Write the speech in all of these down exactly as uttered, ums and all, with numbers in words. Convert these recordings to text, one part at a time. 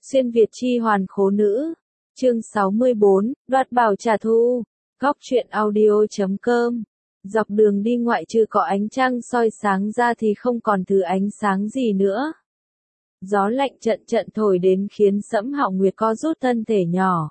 Xuyên Việt chi hoàn khố nữ. Chương sáu mươi bốn, đoạt bảo trả thù. Góc truyện audio chấm com. Dọc đường đi ngoại trừ có ánh trăng soi sáng ra thì không còn thứ ánh sáng gì nữa. Gió lạnh trận trận thổi đến khiến Sẫm Hạo Nguyệt co rút thân thể nhỏ.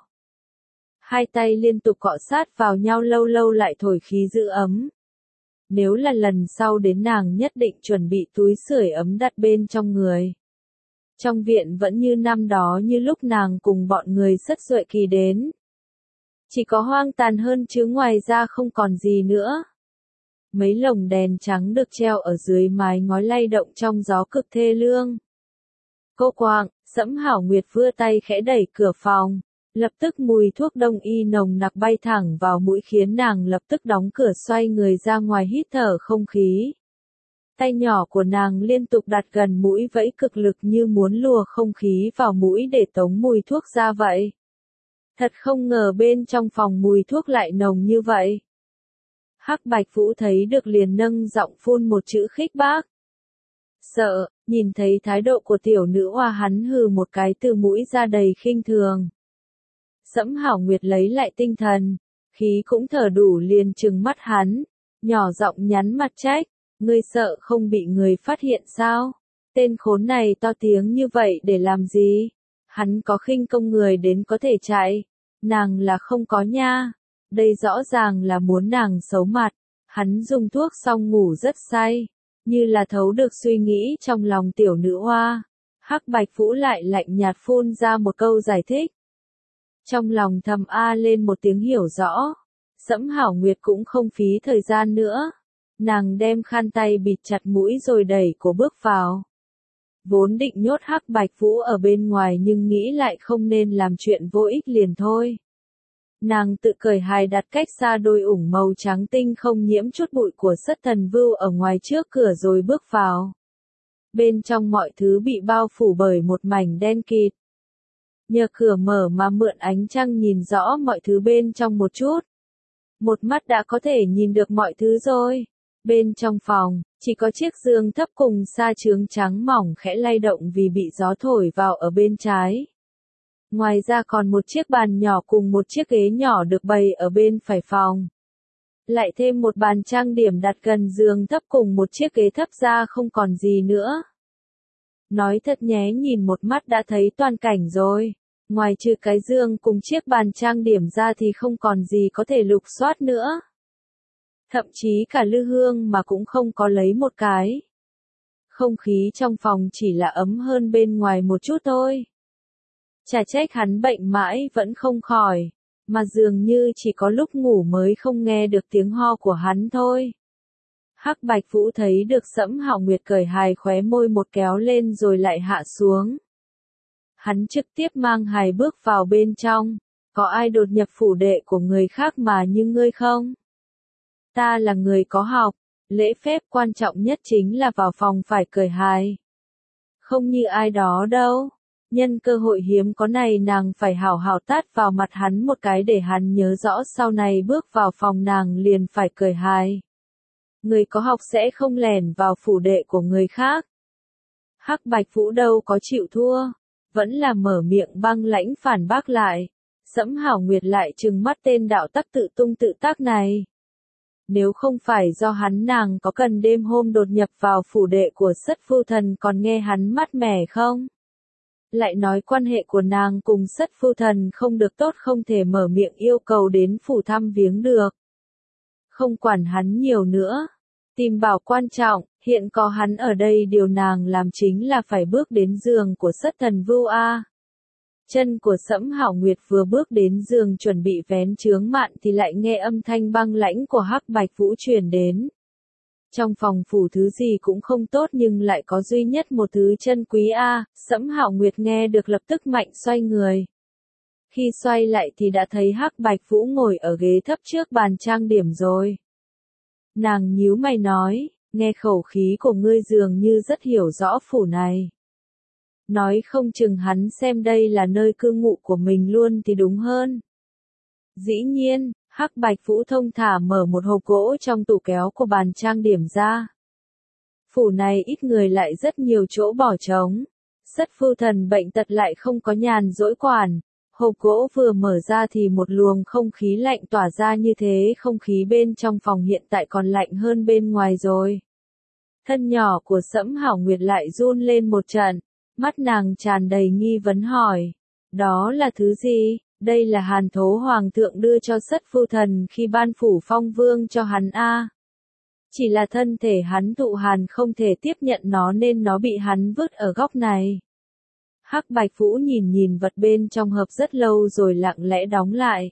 Hai tay liên tục cọ sát vào nhau lâu lâu lại thổi khí giữ ấm. Nếu là lần sau đến nàng nhất định chuẩn bị túi sưởi ấm đặt bên trong người. Trong viện vẫn như năm đó như lúc nàng cùng bọn người Sất Duệ Kỳ đến. Chỉ có hoang tàn hơn chứ ngoài ra không còn gì nữa. Mấy lồng đèn trắng được treo ở dưới mái ngói lay động trong gió cực thê lương. Cô quạng, Sẫm Hạo Nguyệt vươn tay khẽ đẩy cửa phòng. Lập tức mùi thuốc đông y nồng nặc bay thẳng vào mũi khiến nàng lập tức đóng cửa xoay người ra ngoài hít thở không khí. Tay nhỏ của nàng liên tục đặt gần mũi vẫy cực lực như muốn lùa không khí vào mũi để tống mùi thuốc ra vậy. Thật không ngờ bên trong phòng mùi thuốc lại nồng như vậy. Hắc Bạch Vũ thấy được liền nâng giọng phun một chữ khích bác. Sợ, nhìn thấy thái độ của tiểu nữ hoa hắn hừ một cái từ mũi ra đầy khinh thường. Sẫm Hạo Nguyệt lấy lại tinh thần, khí cũng thở đủ liền trừng mắt hắn, nhỏ giọng nhắn mặt trách, ngươi sợ không bị người phát hiện sao? Tên khốn này to tiếng như vậy để làm gì? Hắn có khinh công người đến có thể chạy, nàng là không có nha. Đây rõ ràng là muốn nàng xấu mặt. Hắn dùng thuốc xong ngủ rất say, như là thấu được suy nghĩ trong lòng tiểu nữ hoa. Hắc Bạch Vũ lại lạnh nhạt phun ra một câu giải thích. Trong lòng thầm a lên một tiếng hiểu rõ. Sẫm Hạo Nguyệt cũng không phí thời gian nữa. Nàng đem khăn tay bịt chặt mũi rồi đẩy cổ bước vào. Vốn định nhốt Hắc Bạch Vũ ở bên ngoài nhưng nghĩ lại không nên làm chuyện vô ích liền thôi. Nàng tự cởi hài đặt cách xa đôi ủng màu trắng tinh không nhiễm chút bụi của Sất Thần Vưu ở ngoài trước cửa rồi bước vào. Bên trong mọi thứ bị bao phủ bởi một mảnh đen kịt. Nhờ cửa mở mà mượn ánh trăng nhìn rõ mọi thứ bên trong một chút. Một mắt đã có thể nhìn được mọi thứ rồi. Bên trong phòng, chỉ có chiếc giường thấp cùng sa chướng trắng mỏng khẽ lay động vì bị gió thổi vào ở bên trái. Ngoài ra còn một chiếc bàn nhỏ cùng một chiếc ghế nhỏ được bày ở bên phải phòng. Lại thêm một bàn trang điểm đặt gần giường thấp cùng một chiếc ghế thấp ra không còn gì nữa. Nói thật nhé, nhìn một mắt đã thấy toàn cảnh rồi. Ngoài trừ cái giường cùng chiếc bàn trang điểm ra thì không còn gì có thể lục soát nữa. Thậm chí cả lư hương mà cũng không có lấy một cái. Không khí trong phòng chỉ là ấm hơn bên ngoài một chút thôi. Chả trách hắn bệnh mãi vẫn không khỏi, mà dường như chỉ có lúc ngủ mới không nghe được tiếng ho của hắn thôi. Hắc Bạch Vũ thấy được Sẫm Hạo Nguyệt cởi hài khóe môi một kéo lên rồi lại hạ xuống. Hắn trực tiếp mang hài bước vào bên trong. Có ai đột nhập phủ đệ của người khác mà như ngươi không? Ta là người có học, lễ phép quan trọng nhất chính là vào phòng phải cởi hài. Không như ai đó đâu. Nhân cơ hội hiếm có này nàng phải hảo hảo tát vào mặt hắn một cái để hắn nhớ rõ sau này bước vào phòng nàng liền phải cởi hài. Người có học sẽ không lẻn vào phủ đệ của người khác. Hắc Bạch Vũ đâu có chịu thua, vẫn là mở miệng băng lãnh phản bác lại. Sẫm Hạo Nguyệt lại trừng mắt tên đạo tắc tự tung tự tác này. Nếu không phải do hắn nàng có cần đêm hôm đột nhập vào phủ đệ của Sất Phu Thần còn nghe hắn mát mẻ không? Lại nói quan hệ của nàng cùng Sất Phu Thần không được tốt không thể mở miệng yêu cầu đến phủ thăm viếng được. Không quản hắn nhiều nữa. Tìm bảo quan trọng, hiện có hắn ở đây điều nàng làm chính là phải bước đến giường của Sất Thần Vưu A. Chân của Sẫm Hạo Nguyệt vừa bước đến giường chuẩn bị vén chướng mạn thì lại nghe âm thanh băng lãnh của Hắc Bạch Vũ truyền đến. Trong phòng phủ thứ gì cũng không tốt nhưng lại có duy nhất một thứ chân quý a. Sẫm Hạo Nguyệt nghe được lập tức mạnh xoay người. Khi xoay lại thì đã thấy Hắc Bạch Vũ ngồi ở ghế thấp trước bàn trang điểm rồi. Nàng nhíu mày nói, nghe khẩu khí của ngươi dường như rất hiểu rõ phủ này. Nói không chừng hắn xem đây là nơi cư ngụ của mình luôn thì đúng hơn. Dĩ nhiên, Hắc Bạch Vũ thông thả mở một hộp gỗ trong tủ kéo của bàn trang điểm ra. Phủ này ít người lại rất nhiều chỗ bỏ trống. Sất phu thần bệnh tật lại không có nhàn rỗi quản. Hộp gỗ vừa mở ra thì một luồng không khí lạnh tỏa ra, như thế không khí bên trong phòng hiện tại còn lạnh hơn bên ngoài rồi. Thân nhỏ của Sẫm Hảo Nguyệt lại run lên một trận, mắt nàng tràn đầy nghi vấn hỏi. Đó là thứ gì? Đây là hàn thố hoàng thượng đưa cho Sất phu thần khi ban phủ phong vương cho hắn a. Chỉ là thân thể hắn thụ hàn không thể tiếp nhận nó nên nó bị hắn vứt ở góc này. Hắc Bạch Vũ nhìn nhìn vật bên trong hộp rất lâu rồi lặng lẽ đóng lại.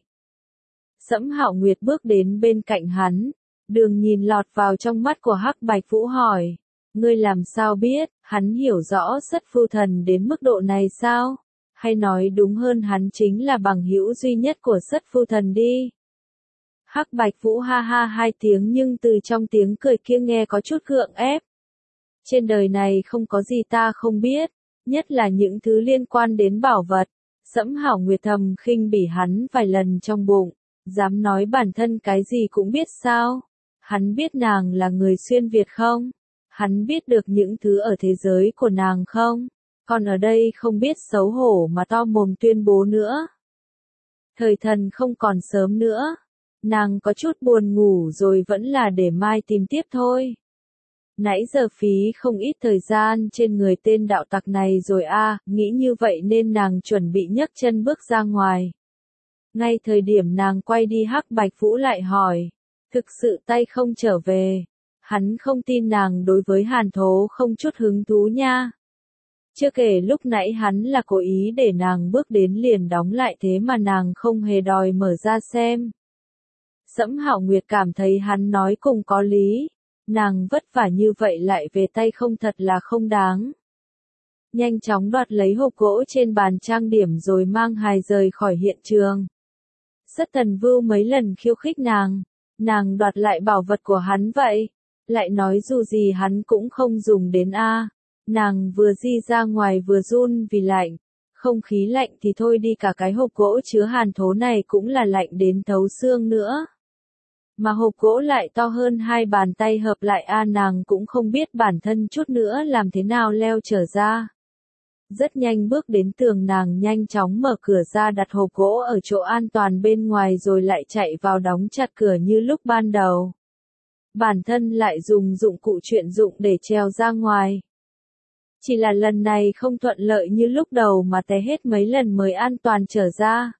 Sẫm Hạo Nguyệt bước đến bên cạnh hắn, Đường nhìn lọt vào trong mắt của Hắc Bạch Vũ hỏi, ngươi làm sao biết, hắn hiểu rõ Sất phu thần đến mức độ này sao? Hay nói đúng hơn hắn chính là bằng hữu duy nhất của Sất phu thần đi. Hắc Bạch Vũ ha ha hai tiếng nhưng từ trong tiếng cười kia nghe có chút gượng ép. Trên đời này không có gì ta không biết, nhất là những thứ liên quan đến bảo vật. Sẫm Hảo Nguyệt thầm khinh bỉ hắn vài lần trong bụng, dám nói bản thân cái gì cũng biết sao? Hắn biết nàng là người xuyên Việt không? Hắn biết được những thứ ở thế giới của nàng không? Còn ở đây không biết xấu hổ mà to mồm tuyên bố nữa. Thời thần không còn sớm nữa. Nàng có chút buồn ngủ rồi, vẫn là để mai tìm tiếp thôi. Nãy giờ phí không ít thời gian trên người tên đạo tặc này rồi a, à, nghĩ như vậy nên nàng chuẩn bị nhấc chân bước ra ngoài. Ngay thời điểm nàng quay đi Hắc Bạch Vũ lại hỏi, thực sự tay không trở về. Hắn không tin nàng đối với hàn thố không chút hứng thú nha. Chưa kể lúc nãy hắn là cố ý để nàng bước đến liền đóng lại, thế mà nàng không hề đòi mở ra xem. Sẫm Hảo Nguyệt cảm thấy hắn nói cùng có lý, nàng vất vả như vậy lại về tay không thật là không đáng. Nhanh chóng đoạt lấy hộp gỗ trên bàn trang điểm rồi mang hài rời khỏi hiện trường. Sất Thần Vưu mấy lần khiêu khích nàng, nàng đoạt lại bảo vật của hắn vậy, lại nói dù gì hắn cũng không dùng đến a. Nàng vừa di ra ngoài vừa run vì lạnh, không khí lạnh thì thôi đi, cả cái hộp gỗ chứa hàn thố này cũng là lạnh đến thấu xương nữa. Mà hộp gỗ lại to hơn hai bàn tay hợp lại a, nàng cũng không biết bản thân chút nữa làm thế nào leo trở ra. Rất nhanh bước đến tường, nàng nhanh chóng mở cửa ra đặt hộp gỗ ở chỗ an toàn bên ngoài rồi lại chạy vào đóng chặt cửa như lúc ban đầu. Bản thân lại dùng dụng cụ chuyên dụng để trèo ra ngoài. Chỉ là lần này không thuận lợi như lúc đầu mà té hết mấy lần mới an toàn trở ra.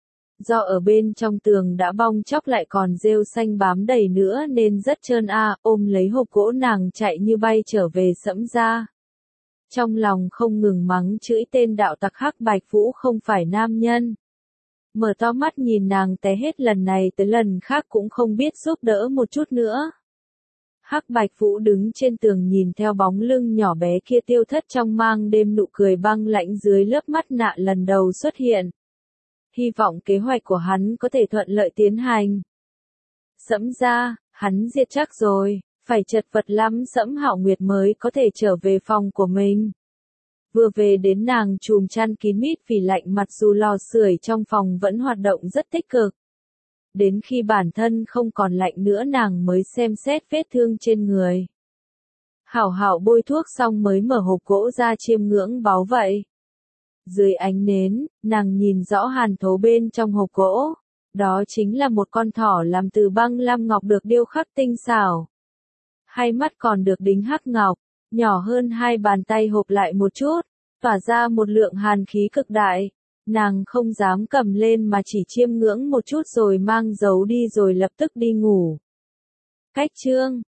Do ở bên trong tường đã bong chóc lại còn rêu xanh bám đầy nữa nên rất trơn a, ôm lấy hộp gỗ nàng chạy như bay trở về Sẫm gia. Trong lòng không ngừng mắng chửi tên đạo tặc Hắc Bạch Vũ không phải nam nhân. Mở to mắt nhìn nàng té hết lần này tới lần khác cũng không biết giúp đỡ một chút nữa. Hắc Bạch Vũ đứng trên tường nhìn theo bóng lưng nhỏ bé kia tiêu thất trong mang đêm, nụ cười băng lãnh dưới lớp mắt nạ lần đầu xuất hiện. Hy vọng kế hoạch của hắn có thể thuận lợi tiến hành. Sẫm gia, hắn diệt chắc rồi, phải chật vật lắm Sẫm Hạo Nguyệt mới có thể trở về phòng của mình. Vừa về đến nàng chùm chăn kín mít vì lạnh, mặc dù lò sưởi trong phòng vẫn hoạt động rất tích cực. Đến khi bản thân không còn lạnh nữa nàng mới xem xét vết thương trên người. Hảo hảo bôi thuốc xong mới mở hộp gỗ ra chiêm ngưỡng báu vậy. Dưới ánh nến, nàng nhìn rõ hàn thố bên trong hộp gỗ. Đó chính là một con thỏ làm từ băng lam ngọc được điêu khắc tinh xảo. Hai mắt còn được đính hắc ngọc, nhỏ hơn hai bàn tay hộp lại một chút, tỏa ra một lượng hàn khí cực đại. Nàng không dám cầm lên mà chỉ chiêm ngưỡng một chút rồi mang giấu đi rồi lập tức đi ngủ. Cách chương